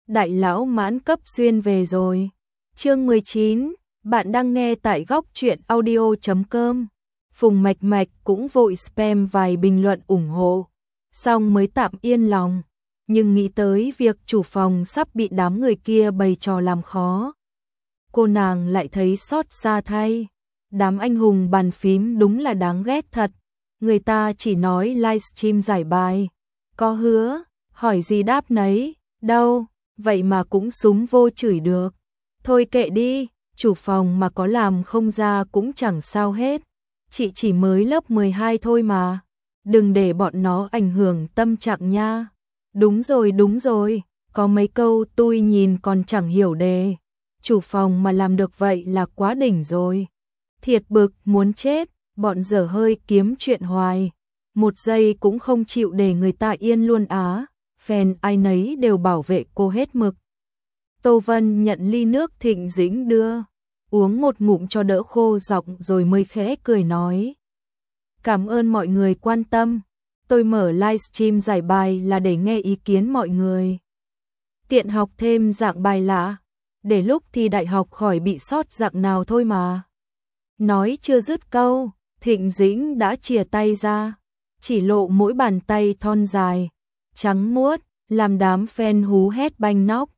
đại lão mãn cấp xuyên về rồi. Chương 19, bạn đang nghe tại góc truyện audio.com. Phùng Mạch Mạch cũng vội spam vài bình luận ủng hộ, xong mới tạm yên lòng, nhưng nghĩ tới việc chủ phòng sắp bị đám người kia bày trò làm khó, cô nàng lại thấy xót xa thay. Đám anh hùng bàn phím đúng là đáng ghét thật, người ta chỉ nói livestream giải bài, có hứa, hỏi gì đáp nấy, đâu, vậy mà cũng súng vô chửi được. Thôi kệ đi, chủ phòng mà có làm không ra cũng chẳng sao hết, chị chỉ mới lớp 12 thôi mà, đừng để bọn nó ảnh hưởng tâm trạng nha. Đúng rồi, có mấy câu tôi nhìn còn chẳng hiểu đề, chủ phòng mà làm được vậy là quá đỉnh rồi. Thiệt bực muốn chết, bọn dở hơi kiếm chuyện hoài, một giây cũng không chịu để người ta yên luôn á. Fan ai nấy đều bảo vệ cô hết mực. Tô Vân nhận ly nước Thịnh Dĩnh đưa, uống một ngụm cho đỡ khô giọng rồi mới khẽ cười nói: cảm ơn mọi người quan tâm, tôi mở livestream giải bài là để nghe ý kiến mọi người, tiện học thêm dạng bài lạ, để lúc thi đại học khỏi bị sót dạng nào thôi mà. Nói chưa dứt câu, Thịnh Dĩnh đã chìa tay ra, chỉ lộ mỗi bàn tay thon dài, trắng muốt, làm đám fan hú hét banh nóc.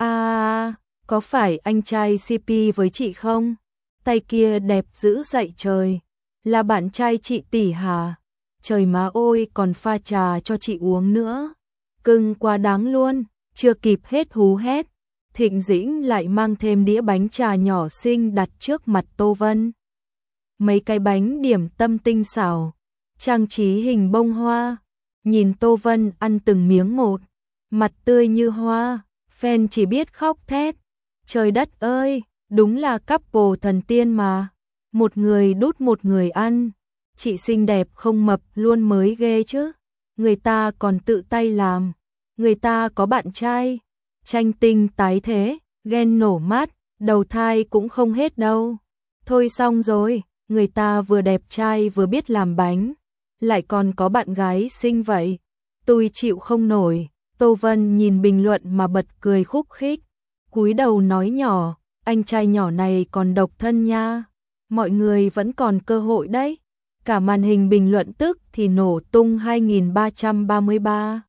Có phải anh trai CP với chị không? Tay kia đẹp dữ dậy trời, là bạn trai chị tỷ hả? Trời má ơi, còn pha trà cho chị uống nữa. Cưng quá đáng luôn, chưa kịp hết hú hét, Thịnh Dĩnh lại mang thêm đĩa bánh trà nhỏ xinh đặt trước mặt Tô Vân. Mấy cái bánh điểm tâm tinh xảo, trang trí hình bông hoa. Nhìn Tô Vân ăn từng miếng một, mặt tươi như hoa, fan chỉ biết khóc thét. Trời đất ơi, đúng là couple thần tiên mà. Một người đút một người ăn. Chị xinh đẹp không mập luôn mới ghê chứ. Người ta còn tự tay làm. Người ta có bạn trai. Tranh tinh tái thế, ghen nổ mát, đầu thai cũng không hết đâu. Thôi xong rồi, người ta vừa đẹp trai vừa biết làm bánh, lại còn có bạn gái xinh vậy. Tôi chịu không nổi. Tô Vân nhìn bình luận mà bật cười khúc khích, cúi đầu nói nhỏ, anh trai nhỏ này còn độc thân nha, mọi người vẫn còn cơ hội đấy. Cả màn hình bình luận tức thì nổ tung 2333.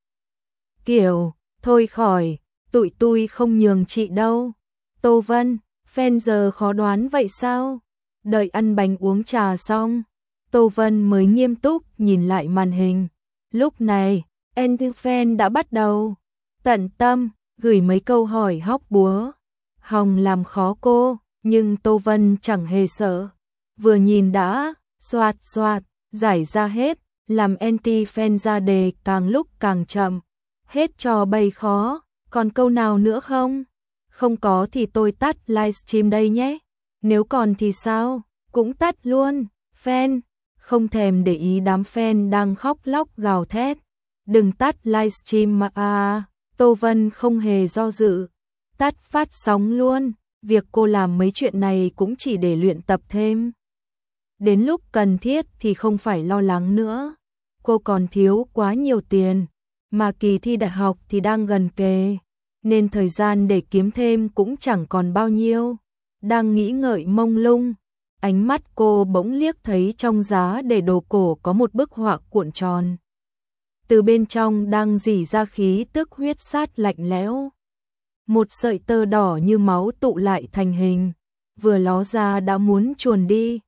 Kiểu, thôi khỏi, tụi tôi không nhường chị đâu. Tô Vân, fan giờ khó đoán vậy sao? Đợi ăn bánh uống trà xong, Tô Vân mới nghiêm túc nhìn lại màn hình. Lúc này, fan đã bắt đầu tận tâm gửi mấy câu hỏi hóc búa, hòng làm khó cô, nhưng Tô Vân chẳng hề sợ. Vừa nhìn đã, xoạt xoạt, giải ra hết, làm anti-fan ra đề càng lúc càng chậm. Hết trò bày khó, còn câu nào nữa không? Không có thì tôi tắt livestream đây nhé. Nếu còn thì sao? Cũng tắt luôn. Fan không thèm để ý đám fan đang khóc lóc gào thét. Đừng tắt livestream mà. Tô Vân không hề do dự, tắt phát sóng luôn. Việc cô làm mấy chuyện này cũng chỉ để luyện tập thêm. Đến lúc cần thiết thì không phải lo lắng nữa. Cô còn thiếu quá nhiều tiền, mà kỳ thi đại học thì đang gần kề, nên thời gian để kiếm thêm cũng chẳng còn bao nhiêu. Đang nghĩ ngợi mông lung, ánh mắt cô bỗng liếc thấy trong giá để đồ cổ có một bức họa cuộn tròn. Từ bên trong đang rỉ ra khí tức huyết sát lạnh lẽo. Một sợi tơ đỏ như máu tụ lại thành hình, vừa ló ra đã muốn chuồn đi.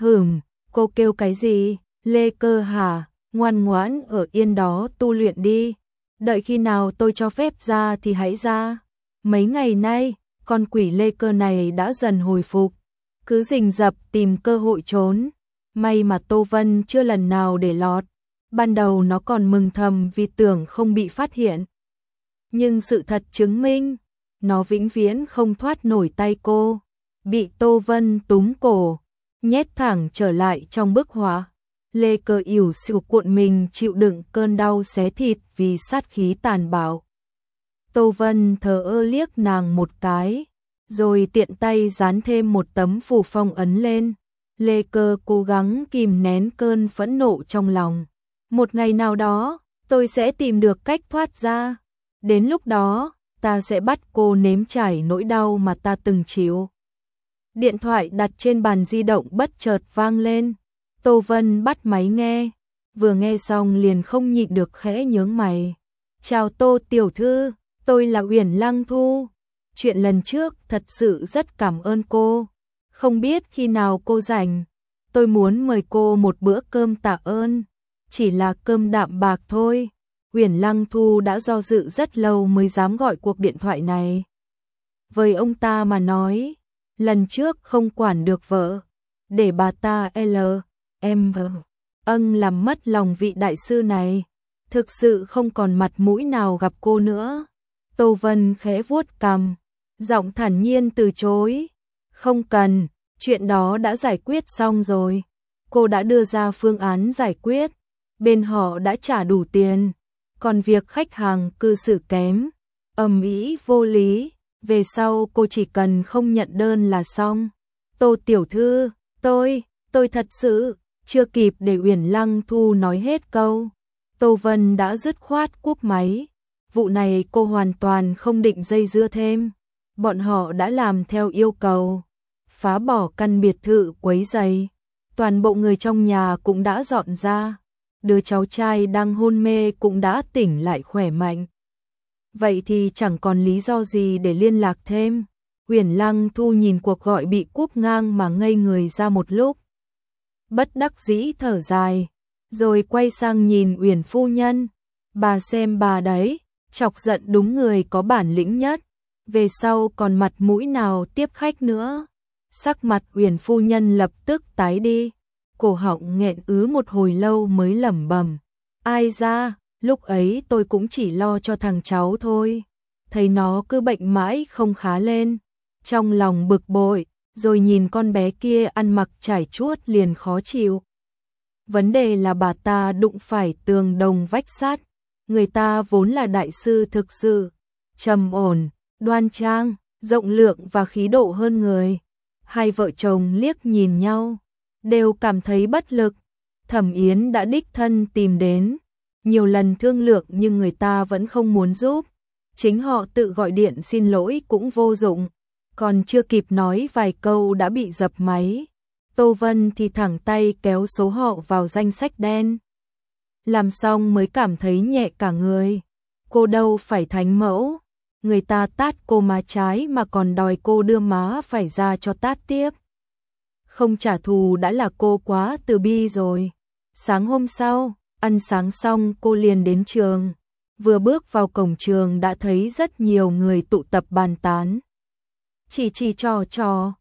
Cô kêu cái gì? Lê Cơ hả? Ngoan ngoãn ở yên đó tu luyện đi. Đợi khi nào tôi cho phép ra thì hãy ra. Mấy ngày nay, con quỷ Lê Cơ này đã dần hồi phục, cứ rình rập tìm cơ hội trốn. May mà Tô Vân chưa lần nào để lọt. Ban đầu nó còn mừng thầm vì tưởng không bị phát hiện. Nhưng sự thật chứng minh, nó vĩnh viễn không thoát nổi tay cô. Bị Tô Vân túm cổ, nhét thẳng trở lại trong bức họa. Lê Cơ ỉu xìu cuộn mình chịu đựng cơn đau xé thịt vì sát khí tàn bạo. Tô Vân thờ ơ liếc nàng một cái, rồi tiện tay dán thêm một tấm phù phong ấn lên. Lê Cơ cố gắng kìm nén cơn phẫn nộ trong lòng. Một ngày nào đó, tôi sẽ tìm được cách thoát ra. Đến lúc đó, ta sẽ bắt cô nếm trải nỗi đau mà ta từng chịu. Điện thoại đặt trên bàn di động bất chợt vang lên. Tô Vân bắt máy nghe, vừa nghe xong liền không nhịn được khẽ nhướng mày. Chào Tô tiểu thư, tôi là Uyển Lăng Thu. Chuyện lần trước thật sự rất cảm ơn cô. Không biết khi nào cô rảnh, tôi muốn mời cô một bữa cơm tạ ơn. Chỉ là cơm đạm bạc thôi. Uyển Lăng Thu đã do dự rất lâu mới dám gọi cuộc điện thoại này. Với ông ta mà nói, lần trước không quản được vợ, để bà ta làm mất lòng vị đại sư này, thực sự không còn mặt mũi nào gặp cô nữa. Tô Vân khẽ vuốt cằm, giọng thản nhiên từ chối. Không cần, chuyện đó đã giải quyết xong rồi. Cô đã đưa ra phương án giải quyết, bên họ đã trả đủ tiền. Còn việc khách hàng cư xử kém, ầm ĩ vô lý, về sau cô chỉ cần không nhận đơn là xong. Tô tiểu thư, tôi thật sự, chưa kịp để Uyển Lăng Thu nói hết câu. Tô Vân đã dứt khoát cúp máy. Vụ này cô hoàn toàn không định dây dưa thêm. Bọn họ đã làm theo yêu cầu, phá bỏ căn biệt thự quấy rầy. Toàn bộ người trong nhà cũng đã dọn ra. Đứa cháu trai đang hôn mê cũng đã tỉnh lại khỏe mạnh. Vậy thì chẳng còn lý do gì để liên lạc thêm. Uyển Lăng Thu nhìn cuộc gọi bị cúp ngang mà ngây người ra một lúc. Bất đắc dĩ thở dài, rồi quay sang nhìn Uyển phu nhân. Bà xem bà đấy, chọc giận đúng người có bản lĩnh nhất. Về sau còn mặt mũi nào tiếp khách nữa. Sắc mặt Uyển phu nhân lập tức tái đi. Cổ họng nghẹn ứ một hồi lâu mới lẩm bẩm. Ai ra, lúc ấy tôi cũng chỉ lo cho thằng cháu thôi. Thấy nó cứ bệnh mãi không khá lên. Trong lòng bực bội, rồi nhìn con bé kia ăn mặc trải chuốt liền khó chịu. Vấn đề là bà ta đụng phải tường đồng vách sắt. Người ta vốn là đại sư thực sự, trầm ổn, đoan trang, rộng lượng và khí độ hơn người. Hai vợ chồng liếc nhìn nhau, đều cảm thấy bất lực. Thẩm Yến đã đích thân tìm đến, nhiều lần thương lượng nhưng người ta vẫn không muốn giúp. Chính họ tự gọi điện xin lỗi cũng vô dụng, còn chưa kịp nói vài câu đã bị dập máy. Tô Vân thì thẳng tay kéo số họ vào danh sách đen. Làm xong mới cảm thấy nhẹ cả người. Cô đâu phải thánh mẫu, người ta tát cô má trái mà còn đòi cô đưa má phải ra cho tát tiếp. Không trả thù đã là cô quá từ bi rồi. Sáng hôm sau, ăn sáng xong cô liền đến trường. Vừa bước vào cổng trường đã thấy rất nhiều người tụ tập bàn tán. Chỉ trò.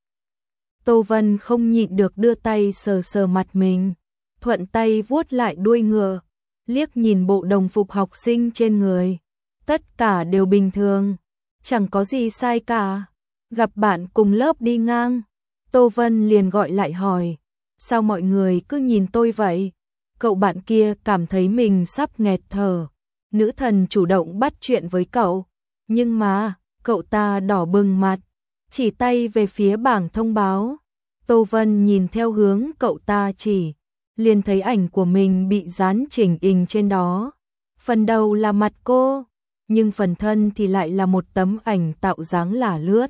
Tô Vân không nhịn được đưa tay sờ sờ mặt mình, thuận tay vuốt lại đuôi ngựa, liếc nhìn bộ đồng phục học sinh trên người. Tất cả đều bình thường, chẳng có gì sai cả. Gặp bạn cùng lớp đi ngang, Tô Vân liền gọi lại hỏi, sao mọi người cứ nhìn tôi vậy? Cậu bạn kia cảm thấy mình sắp nghẹt thở. Nữ thần chủ động bắt chuyện với cậu, nhưng mà cậu ta đỏ bừng mặt, chỉ tay về phía bảng thông báo. Tô Vân nhìn theo hướng cậu ta chỉ, liền thấy ảnh của mình bị dán chỉnh hình trên đó. Phần đầu là mặt cô, nhưng phần thân thì lại là một tấm ảnh tạo dáng lả lướt.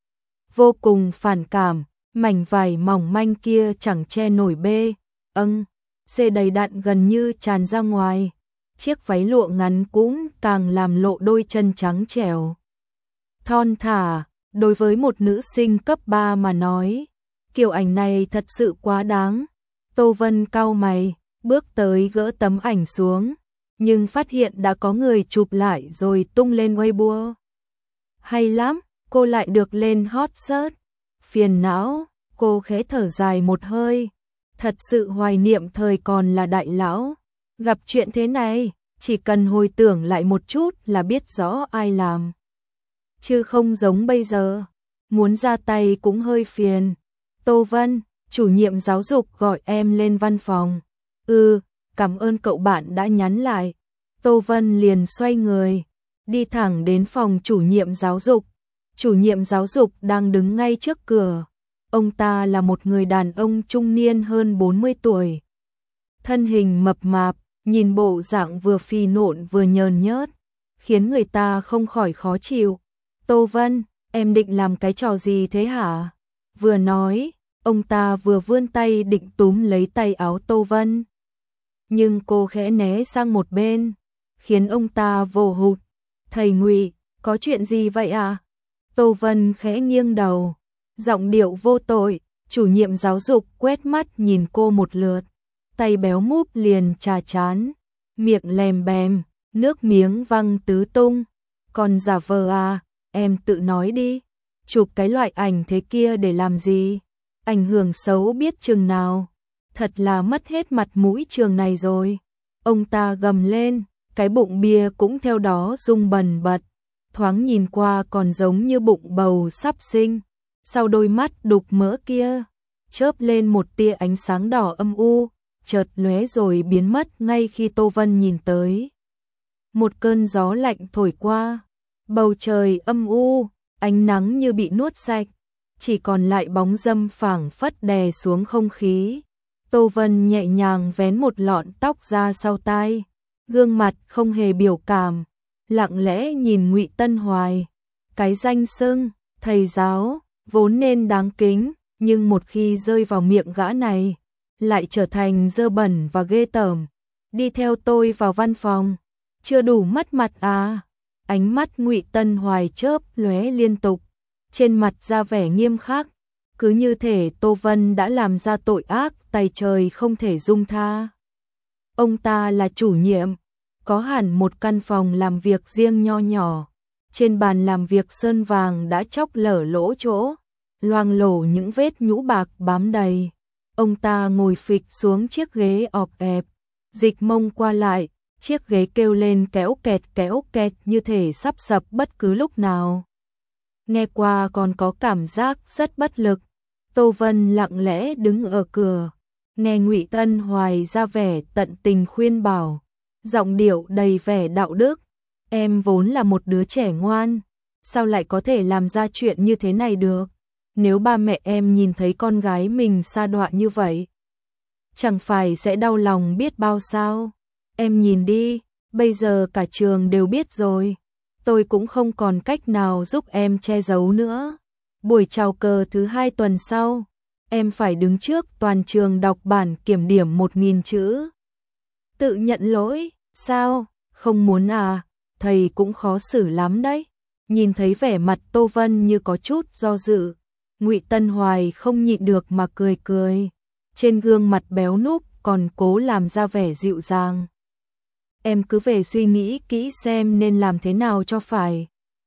Vô cùng phản cảm, mảnh vải mỏng manh kia chẳng che nổi xê đầy đặn gần như tràn ra ngoài. Chiếc váy lụa ngắn cũng càng làm lộ đôi chân trắng trẻo. Thon thả, đối với một nữ sinh cấp 3 mà nói, kiểu ảnh này thật sự quá đáng. Tô Vân cau mày, bước tới gỡ tấm ảnh xuống, nhưng phát hiện đã có người chụp lại rồi tung lên Weibo. Hay lắm, cô lại được lên hot search. Phiền não, cô khẽ thở dài một hơi. Thật sự hoài niệm thời còn là đại lão. Gặp chuyện thế này, chỉ cần hồi tưởng lại một chút là biết rõ ai làm. Chứ không giống bây giờ, muốn ra tay cũng hơi phiền. Tô Vân, chủ nhiệm giáo dục gọi em lên văn phòng. Cảm ơn cậu bạn đã nhắn lại. Tô Vân liền xoay người, đi thẳng đến phòng chủ nhiệm giáo dục. Chủ nhiệm giáo dục đang đứng ngay trước cửa. Ông ta là một người đàn ông trung niên hơn 40 tuổi. Thân hình mập mạp, nhìn bộ dạng vừa phì nộn vừa nhờn nhớt, khiến người ta không khỏi khó chịu. Tô Vân, em định làm cái trò gì thế hả? Vừa nói, ông ta vừa vươn tay định túm lấy tay áo Tô Vân. Nhưng cô khẽ né sang một bên, khiến ông ta vồ hụt. Thầy Ngụy, có chuyện gì vậy à? Tô Vân khẽ nghiêng đầu, giọng điệu vô tội. Chủ nhiệm giáo dục quét mắt nhìn cô một lượt, tay béo múp liền chà chán, miệng lèm bèm, nước miếng văng tứ tung. Còn giả vờ à, em tự nói đi, chụp cái loại ảnh thế kia để làm gì? Ảnh hưởng xấu biết chừng nào, thật là mất hết mặt mũi trường này rồi. Ông ta gầm lên, cái bụng bia cũng theo đó rung bần bật, thoáng nhìn qua còn giống như bụng bầu sắp sinh. Sau đôi mắt đục mỡ kia, chớp lên một tia ánh sáng đỏ âm u, chợt lóe rồi biến mất ngay khi Tô Vân nhìn tới. Một cơn gió lạnh thổi qua, bầu trời âm u, ánh nắng như bị nuốt sạch, chỉ còn lại bóng râm phảng phất đè xuống không khí. Tô Vân nhẹ nhàng vén một lọn tóc ra sau tai, gương mặt không hề biểu cảm, lặng lẽ nhìn Ngụy Tân Hoài. Cái danh xưng thầy giáo vốn nên đáng kính, nhưng một khi rơi vào miệng gã này, lại trở thành dơ bẩn và ghê tởm. Đi theo tôi vào văn phòng, chưa đủ mất mặt à? Ánh mắt Ngụy Tân Hoài chớp lóe liên tục, trên mặt ra vẻ nghiêm khắc, cứ như thể Tô Vân đã làm ra tội ác tày trời không thể dung tha. Ông ta là chủ nhiệm, có hẳn một căn phòng làm việc riêng nho nhỏ. Trên bàn làm việc sơn vàng đã chóc lở lỗ chỗ, loang lổ những vết nhũ bạc bám đầy. Ông ta ngồi phịch xuống chiếc ghế ọp ẹp, dịch mông qua lại, chiếc ghế kêu lên kéo kẹt như thể sắp sập bất cứ lúc nào. Nghe qua còn có cảm giác rất bất lực. Tô Vân lặng lẽ đứng ở cửa, nghe Ngụy Tân Hoài ra vẻ tận tình khuyên bảo, giọng điệu đầy vẻ đạo đức. Em vốn là một đứa trẻ ngoan, sao lại có thể làm ra chuyện như thế này được? Nếu ba mẹ em nhìn thấy con gái mình sa đọa như vậy, chẳng phải sẽ đau lòng biết bao sao? Em nhìn đi, bây giờ cả trường đều biết rồi. Tôi cũng không còn cách nào giúp em che giấu nữa. Buổi chào cờ thứ 2 tuần sau, em phải đứng trước toàn trường đọc bản kiểm điểm 1000 chữ. Tự nhận lỗi, sao? Không muốn à? Thầy cũng khó xử lắm đấy. Nhìn thấy vẻ mặt Tô Vân như có chút do dự, Ngụy Tân Hoài không nhịn được mà cười cười. Trên gương mặt béo núc còn cố làm ra vẻ dịu dàng. Em cứ về suy nghĩ kỹ xem nên làm thế nào cho phải.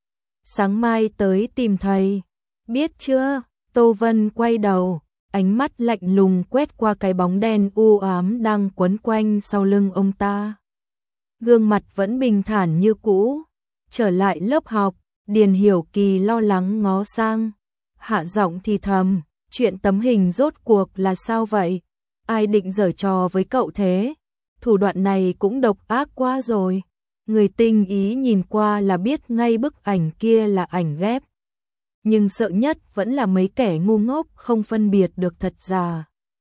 Sáng mai tới tìm thầy. Biết chưa? Tô Vân quay đầu, ánh mắt lạnh lùng quét qua cái bóng đen u ám đang quấn quanh sau lưng ông ta. Gương mặt vẫn bình thản như cũ. Trở lại lớp học, Điền Hiểu Kỳ lo lắng ngó sang, hạ giọng thì thầm, chuyện tấm hình rốt cuộc là sao vậy? Ai định giở trò với cậu thế? Thủ đoạn này cũng độc ác quá rồi. Người tinh ý nhìn qua là biết ngay bức ảnh kia là ảnh ghép. Nhưng sợ nhất vẫn là mấy kẻ ngu ngốc không phân biệt được thật giả.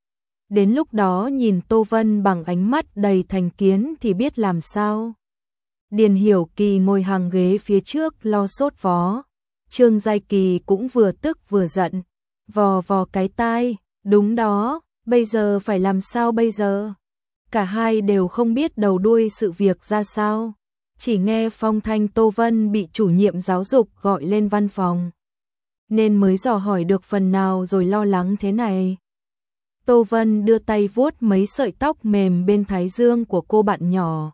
Đến lúc đó nhìn Tô Vân bằng ánh mắt đầy thành kiến thì biết làm sao. Điền Hiểu Kỳ ngồi hàng ghế phía trước lo sốt vó. Trương Giai Kỳ cũng vừa tức vừa giận, vò vò cái tai, đúng đó, bây giờ phải làm sao bây giờ? Cả hai đều không biết đầu đuôi sự việc ra sao. Chỉ nghe phong thanh Tô Vân bị chủ nhiệm giáo dục gọi lên văn phòng, nên mới dò hỏi được phần nào rồi lo lắng thế này. Tô Vân đưa tay vuốt mấy sợi tóc mềm bên thái dương của cô bạn nhỏ,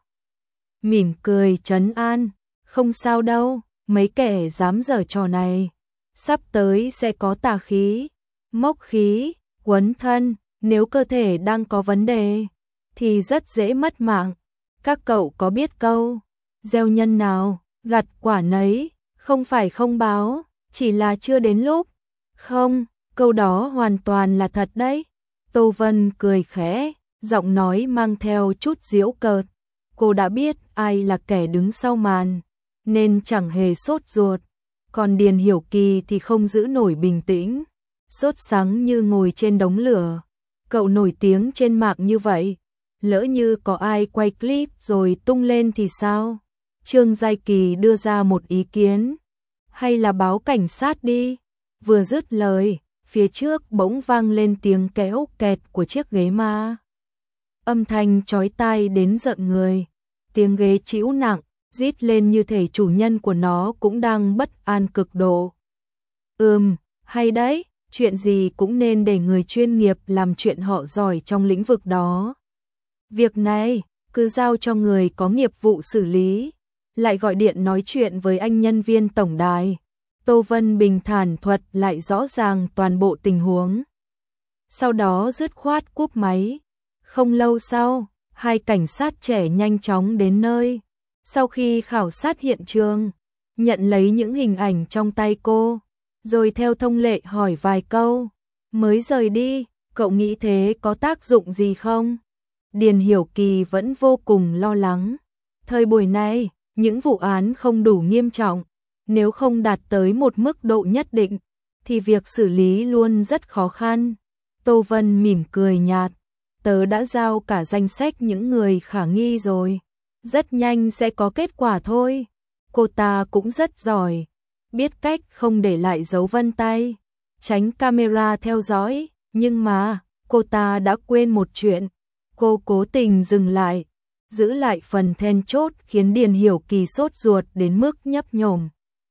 mỉm cười trấn an, không sao đâu, mấy kẻ dám giở trò này, sắp tới sẽ có tà khí, mốc khí, quấn thân, nếu cơ thể đang có vấn đề, thì rất dễ mất mạng. Các cậu có biết câu, gieo nhân nào, gặt quả nấy, không phải không báo, chỉ là chưa đến lúc. Không, câu đó hoàn toàn là thật đấy. Tô Vân cười khẽ, giọng nói mang theo chút giễu cợt. Cô đã biết ai là kẻ đứng sau màn, nên chẳng hề sốt ruột. Còn Điền Hiểu Kỳ thì không giữ nổi bình tĩnh, sốt sắng như ngồi trên đống lửa. Cậu nổi tiếng trên mạng như vậy, lỡ như có ai quay clip rồi tung lên thì sao? Trương Giai Kỳ đưa ra một ý kiến. Hay là báo cảnh sát đi. Vừa dứt lời, phía trước bỗng vang lên tiếng kéo kẹt của chiếc ghế ma. Âm thanh chói tai đến giận người. Tiếng ghế trĩu nặng, rít lên như thể chủ nhân của nó cũng đang bất an cực độ. Hay đấy, chuyện gì cũng nên để người chuyên nghiệp làm chuyện họ giỏi trong lĩnh vực đó. Việc này, cứ giao cho người có nghiệp vụ xử lý. Lại gọi điện nói chuyện với anh nhân viên tổng đài. Tô Vân bình thản thuật lại rõ ràng toàn bộ tình huống. Sau đó dứt khoát cúp máy. Không lâu sau, hai cảnh sát trẻ nhanh chóng đến nơi. Sau khi khảo sát hiện trường, nhận lấy những hình ảnh trong tay cô, rồi theo thông lệ hỏi vài câu, mới rời đi. Cậu nghĩ thế có tác dụng gì không? Điền Hiểu Kỳ vẫn vô cùng lo lắng. Thời buổi này, những vụ án không đủ nghiêm trọng, nếu không đạt tới một mức độ nhất định, thì việc xử lý luôn rất khó khăn. Tô Vân mỉm cười nhạt, tớ đã giao cả danh sách những người khả nghi rồi, rất nhanh sẽ có kết quả thôi. Cô ta cũng rất giỏi, biết cách không để lại dấu vân tay, tránh camera theo dõi, nhưng mà cô ta đã quên một chuyện. Cô cố tình dừng lại, giữ lại phần then chốt khiến Điền Hiểu Kỳ sốt ruột đến mức nhấp nhổm.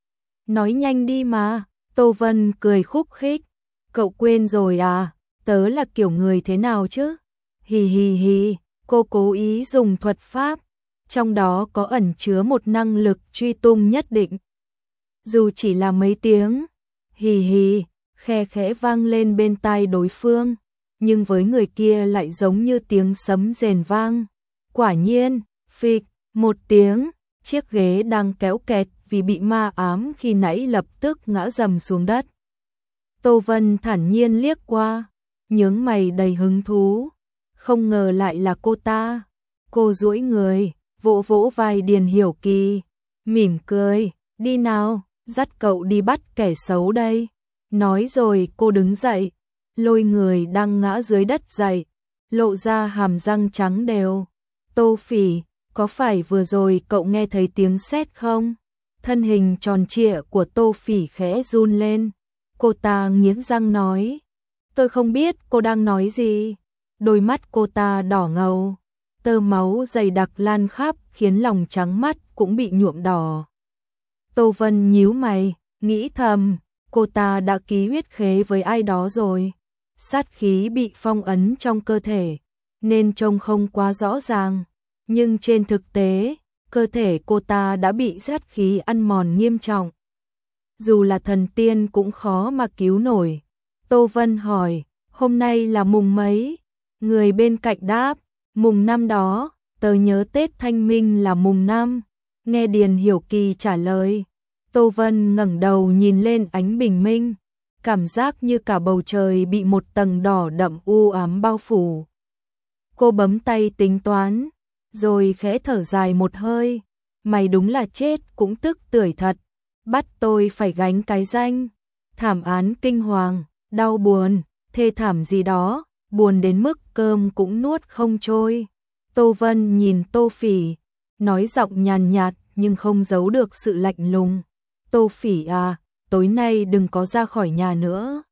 Nói nhanh đi mà. Tô Vân cười khúc khích. Cậu quên rồi à, tớ là kiểu người thế nào chứ? Hì hì hì, cô cố ý dùng thuật pháp, trong đó có ẩn chứa một năng lực truy tung nhất định. Dù chỉ là mấy tiếng, hì hì, khe khẽ vang lên bên tai đối phương, nhưng với người kia lại giống như tiếng sấm rền vang. Quả nhiên, phịch, một tiếng, chiếc ghế đang kéo kẹt vì bị ma ám khi nãy lập tức ngã rầm xuống đất. Tô Vân thản nhiên liếc qua, nhướng mày đầy hứng thú, không ngờ lại là cô ta. Cô duỗi người, vỗ vỗ vai Điền Hiểu Kỳ, mỉm cười, đi nào, dắt cậu đi bắt kẻ xấu đây. Nói rồi cô đứng dậy, lôi người đang ngã dưới đất dậy, lộ ra hàm răng trắng đều. Tô Phỉ, có phải vừa rồi cậu nghe thấy tiếng sét không? Thân hình tròn trịa của Tô Phỉ khẽ run lên. Cô ta nghiến răng nói, tôi không biết cô đang nói gì. Đôi mắt cô ta đỏ ngầu, tơ máu dày đặc lan khắp khiến lòng trắng mắt cũng bị nhuộm đỏ. Tô Vân nhíu mày, nghĩ thầm, cô ta đã ký huyết khế với ai đó rồi. Sát khí bị phong ấn trong cơ thể, nên trông không quá rõ ràng. Nhưng trên thực tế, cơ thể cô ta đã bị sát khí ăn mòn nghiêm trọng. Dù là thần tiên cũng khó mà cứu nổi. Tô Vân hỏi, hôm nay là mùng mấy? Người bên cạnh đáp, mùng 5 đó, tớ nhớ Tết Thanh Minh là mùng 5. Nghe Điền Hiểu Kỳ trả lời, Tô Vân ngẩng đầu nhìn lên ánh bình minh, cảm giác như cả bầu trời bị một tầng đỏ đậm u ám bao phủ. Cô bấm tay tính toán, rồi khẽ thở dài một hơi, mày đúng là chết cũng tức tưởi thật, bắt tôi phải gánh cái danh thảm án kinh hoàng, đau buồn, thê thảm gì đó, buồn đến mức cơm cũng nuốt không trôi. Tô Vân nhìn Tô Phỉ, nói giọng nhàn nhạt nhưng không giấu được sự lạnh lùng. Tô Phỉ à, tối nay đừng có ra khỏi nhà nữa.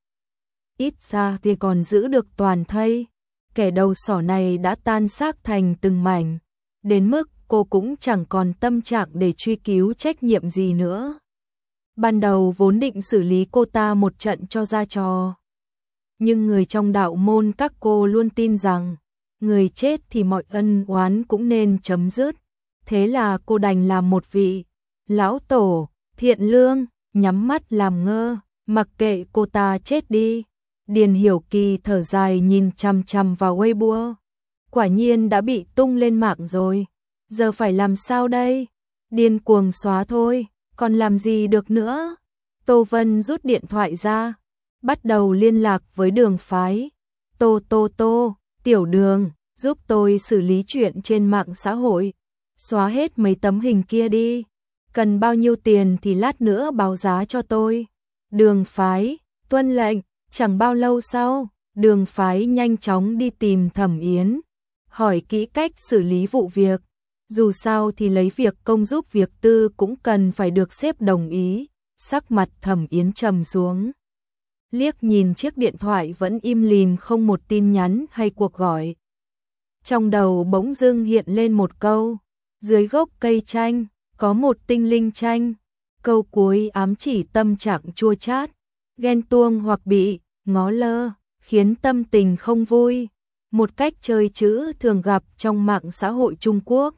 Ít ra thì còn giữ được toàn thây. Kẻ đầu sỏ này đã tan xác thành từng mảnh, đến mức cô cũng chẳng còn tâm trạng để truy cứu trách nhiệm gì nữa. Ban đầu vốn định xử lý cô ta một trận cho ra trò, nhưng người trong đạo môn các cô luôn tin rằng người chết thì mọi ân oán cũng nên chấm dứt. Thế là cô đành làm một vị lão tổ thiện lương, nhắm mắt làm ngơ, mặc kệ cô ta chết đi. Điền Hiểu Kỳ thở dài nhìn chằm chằm vào Weibo. Quả nhiên đã bị tung lên mạng rồi. Giờ phải làm sao đây? Điên cuồng xóa thôi, còn làm gì được nữa? Tô Vân rút điện thoại ra, bắt đầu liên lạc với Đường phái. Tô, tiểu Đường, giúp tôi xử lý chuyện trên mạng xã hội. Xóa hết mấy tấm hình kia đi. Cần bao nhiêu tiền thì lát nữa báo giá cho tôi. Đường phái, tuân lệnh. Chẳng bao lâu sau, Đường phái nhanh chóng đi tìm Thẩm Yến, hỏi kỹ cách xử lý vụ việc. Dù sao thì lấy việc công giúp việc tư cũng cần phải được sếp đồng ý. Sắc mặt Thẩm Yến trầm xuống. Liếc nhìn chiếc điện thoại vẫn im lìm không một tin nhắn hay cuộc gọi. Trong đầu bỗng dưng hiện lên một câu. Dưới gốc cây chanh, có một tinh linh chanh. Câu cuối ám chỉ tâm trạng chua chát, ghen tuông hoặc bị ngó lơ, khiến tâm tình không vui. Một cách chơi chữ thường gặp trong mạng xã hội Trung Quốc.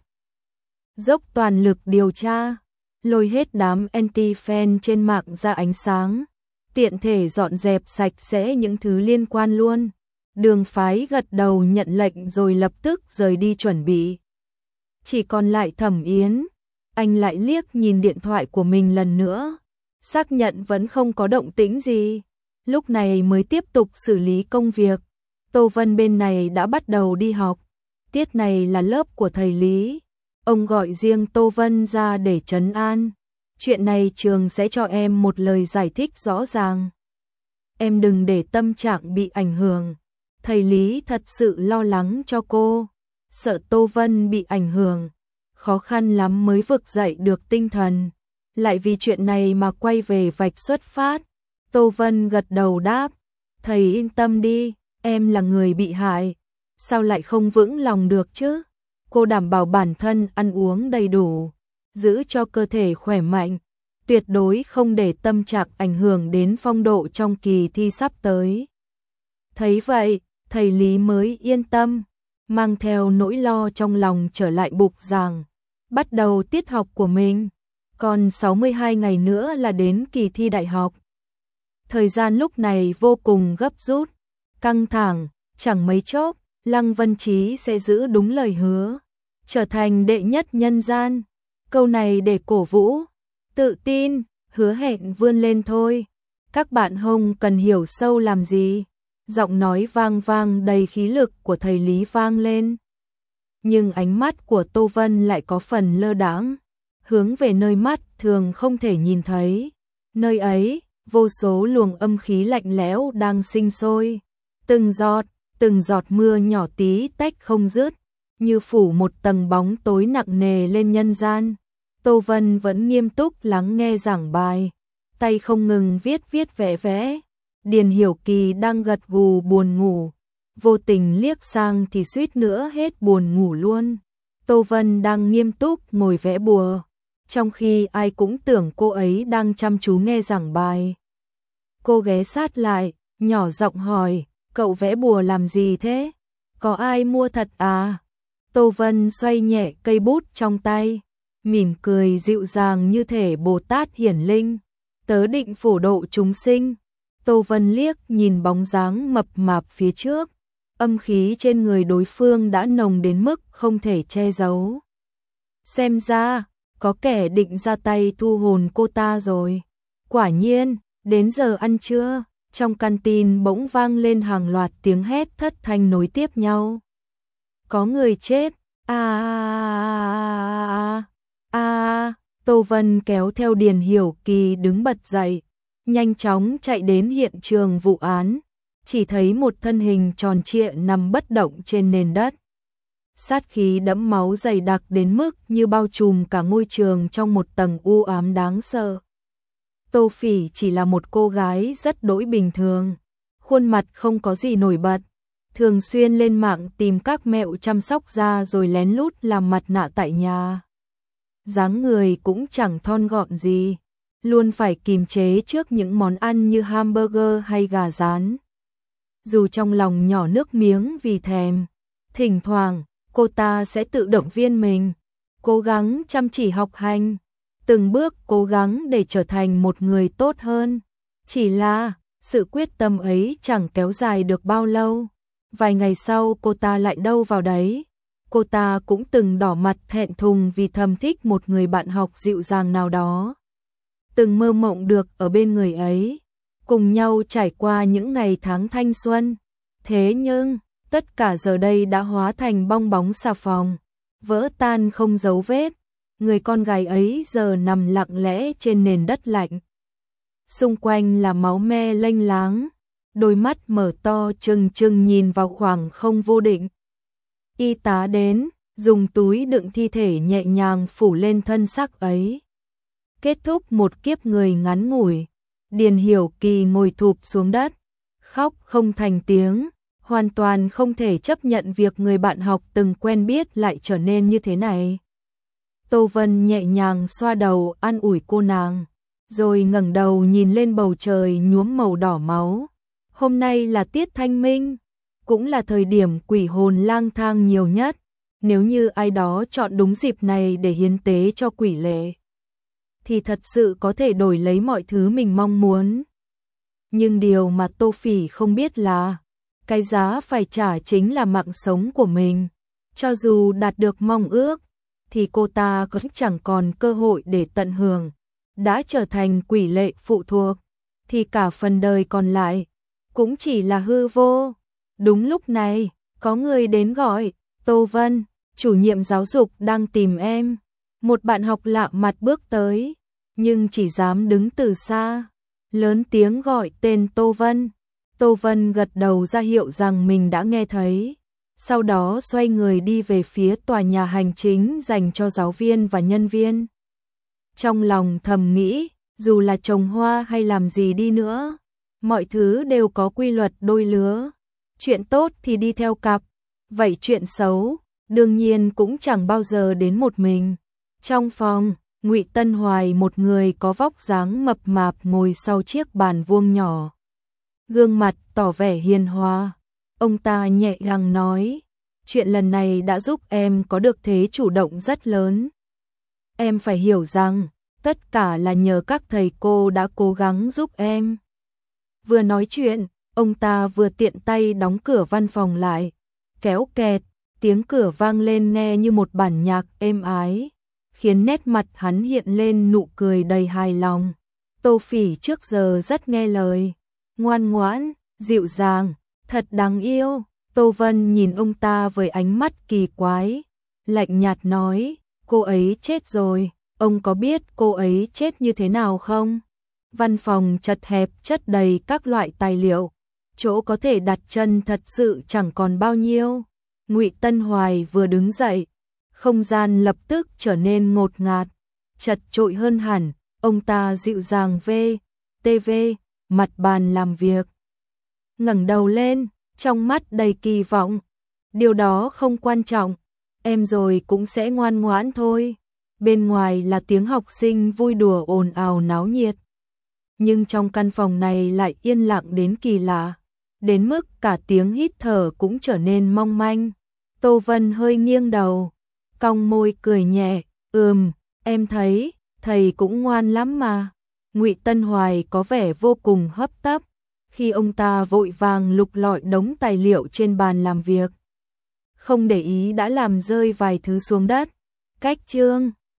Dốc toàn lực điều tra, lôi hết đám anti-fan trên mạng ra ánh sáng, tiện thể dọn dẹp sạch sẽ những thứ liên quan luôn. Đường Phái gật đầu nhận lệnh rồi lập tức rời đi chuẩn bị. Chỉ còn lại Thẩm Yến, anh lại liếc nhìn điện thoại của mình lần nữa, xác nhận vẫn không có động tĩnh gì, lúc này mới tiếp tục xử lý công việc. Tô Vân bên này đã bắt đầu đi học, tiết này là lớp của thầy Lý. Ông gọi riêng Tô Vân ra để trấn an. Chuyện này trường sẽ cho em một lời giải thích rõ ràng. Em đừng để tâm trạng bị ảnh hưởng. Thầy Lý thật sự lo lắng cho cô, sợ Tô Vân bị ảnh hưởng, khó khăn lắm mới vực dậy được tinh thần. Lại vì chuyện này mà quay về vạch xuất phát. Tô Vân gật đầu đáp, thầy yên tâm đi, em là người bị hại, sao lại không vững lòng được chứ? Cô đảm bảo bản thân ăn uống đầy đủ, giữ cho cơ thể khỏe mạnh, tuyệt đối không để tâm trạng ảnh hưởng đến phong độ trong kỳ thi sắp tới. Thấy vậy, thầy Lý mới yên tâm, mang theo nỗi lo trong lòng trở lại bục giảng, bắt đầu tiết học của mình. Còn 62 ngày nữa là đến kỳ thi đại học. Thời gian lúc này vô cùng gấp rút, căng thẳng, chẳng mấy chốc, Lăng Vân Trí sẽ giữ đúng lời hứa, trở thành đệ nhất nhân gian. Câu này để cổ vũ, tự tin, hứa hẹn vươn lên thôi. Các bạn không cần hiểu sâu làm gì. Giọng nói vang vang đầy khí lực của thầy Lý vang lên. Nhưng ánh mắt của Tô Vân lại có phần lơ đãng, hướng về nơi mắt thường không thể nhìn thấy. Nơi ấy, vô số luồng âm khí lạnh lẽo đang sinh sôi. Từng giọt mưa nhỏ tí tách không dứt, như phủ một tầng bóng tối nặng nề lên nhân gian. Tô Vân vẫn nghiêm túc lắng nghe giảng bài, tay không ngừng viết vẽ. Điền Hiểu Kỳ đang gật gù buồn ngủ, vô tình liếc sang thì suýt nữa hết buồn ngủ luôn. Tô Vân đang nghiêm túc ngồi vẽ bùa, trong khi ai cũng tưởng cô ấy đang chăm chú nghe giảng bài. Cô ghé sát lại, nhỏ giọng hỏi, cậu vẽ bùa làm gì thế? Có ai mua thật à? Tô Vân xoay nhẹ cây bút trong tay, mỉm cười dịu dàng như thể Bồ Tát hiển linh. Tớ định phổ độ chúng sinh. Tô Vân liếc nhìn bóng dáng mập mạp phía trước, âm khí trên người đối phương đã nồng đến mức không thể che giấu. Xem ra, có kẻ định ra tay thu hồn cô ta rồi. Quả nhiên, đến giờ ăn trưa, trong canteen bỗng vang lên hàng loạt tiếng hét thất thanh nối tiếp nhau. Có người chết, Tô Vân kéo theo Điền Hiểu Kỳ đứng bật dậy, nhanh chóng chạy đến hiện trường vụ án, chỉ thấy một thân hình tròn trịa nằm bất động trên nền đất. Sát khí đẫm máu dày đặc đến mức như bao trùm cả ngôi trường trong một tầng u ám đáng sợ. Tô Phỉ chỉ là một cô gái rất đỗi bình thường, khuôn mặt không có gì nổi bật, thường xuyên lên mạng tìm các mẹo chăm sóc da rồi lén lút làm mặt nạ tại nhà. Dáng người cũng chẳng thon gọn gì, luôn phải kìm chế trước những món ăn như hamburger hay gà rán. Dù trong lòng nhỏ nước miếng vì thèm, thỉnh thoảng cô ta sẽ tự động viên mình, cố gắng chăm chỉ học hành, từng bước cố gắng để trở thành một người tốt hơn. Chỉ là, sự quyết tâm ấy chẳng kéo dài được bao lâu. Vài ngày sau cô ta lại đâu vào đấy. Cô ta cũng từng đỏ mặt thẹn thùng vì thầm thích một người bạn học dịu dàng nào đó. Từng mơ mộng được ở bên người ấy, cùng nhau trải qua những ngày tháng thanh xuân. Thế nhưng, tất cả giờ đây đã hóa thành bong bóng xà phòng, vỡ tan không dấu vết. Người con gái ấy giờ nằm lặng lẽ trên nền đất lạnh. Xung quanh là máu me lênh láng, đôi mắt mở to trừng trừng nhìn vào khoảng không vô định. Y tá đến, dùng túi đựng thi thể nhẹ nhàng phủ lên thân xác ấy. Kết thúc một kiếp người ngắn ngủi, Điền Hiểu Kỳ ngồi thụp xuống đất, khóc không thành tiếng, hoàn toàn không thể chấp nhận việc người bạn học từng quen biết lại trở nên như thế này. Tô Vân nhẹ nhàng xoa đầu an ủi cô nàng, rồi ngẩng đầu nhìn lên bầu trời nhuốm màu đỏ máu. Hôm nay là tiết thanh minh, cũng là thời điểm quỷ hồn lang thang nhiều nhất. Nếu như ai đó chọn đúng dịp này để hiến tế cho quỷ lệ, thì thật sự có thể đổi lấy mọi thứ mình mong muốn. Nhưng điều mà Tô Phỉ không biết là, cái giá phải trả chính là mạng sống của mình. Cho dù đạt được mong ước, thì cô ta cũng chẳng còn cơ hội để tận hưởng. Đã trở thành quỷ lệ phụ thuộc, thì cả phần đời còn lại cũng chỉ là hư vô. Đúng lúc này, có người đến gọi, Tô Vân, chủ nhiệm giáo dục đang tìm em. Một bạn học lạ mặt bước tới, nhưng chỉ dám đứng từ xa, lớn tiếng gọi tên Tô Vân. Tô Vân gật đầu ra hiệu rằng mình đã nghe thấy, sau đó xoay người đi về phía tòa nhà hành chính dành cho giáo viên và nhân viên. Trong lòng thầm nghĩ, dù là trồng hoa hay làm gì đi nữa, mọi thứ đều có quy luật đôi lứa. Chuyện tốt thì đi theo cặp, vậy chuyện xấu, đương nhiên cũng chẳng bao giờ đến một mình. Trong phòng, Ngụy Tân Hoài, một người có vóc dáng mập mạp, ngồi sau chiếc bàn vuông nhỏ. Gương mặt tỏ vẻ hiền hòa, ông ta nhẹ nhàng nói, chuyện lần này đã giúp em có được thế chủ động rất lớn. Em phải hiểu rằng, tất cả là nhờ các thầy cô đã cố gắng giúp em. Vừa nói chuyện, ông ta vừa tiện tay đóng cửa văn phòng lại, kéo kẹt, tiếng cửa vang lên nghe như một bản nhạc êm ái, khiến nét mặt hắn hiện lên nụ cười đầy hài lòng. Tô Phỉ trước giờ rất nghe lời, ngoan ngoãn, dịu dàng, thật đáng yêu. Tô Vân nhìn ông ta với ánh mắt kỳ quái, lạnh nhạt nói, cô ấy chết rồi, ông có biết cô ấy chết như thế nào không? Văn phòng chật hẹp chất đầy các loại tài liệu, chỗ có thể đặt chân thật sự chẳng còn bao nhiêu. Ngụy Tân Hoài vừa đứng dậy, không gian lập tức trở nên ngột ngạt, chật chội hơn hẳn. Ông ta dịu dàng TV, mặt bàn làm việc, ngẩng đầu lên, trong mắt đầy kỳ vọng. Điều đó không quan trọng, em rồi cũng sẽ ngoan ngoãn thôi. Bên ngoài là tiếng học sinh vui đùa ồn ào náo nhiệt, nhưng trong căn phòng này lại yên lặng đến kỳ lạ, đến mức cả tiếng hít thở cũng trở nên mong manh. Tô Vân hơi nghiêng đầu, cong môi cười nhẹ, em thấy, thầy cũng ngoan lắm mà. Ngụy Tân Hoài có vẻ vô cùng hấp tấp, khi ông ta vội vàng lục lọi đống tài liệu trên bàn làm việc, không để ý đã làm rơi vài thứ xuống đất. Cách chương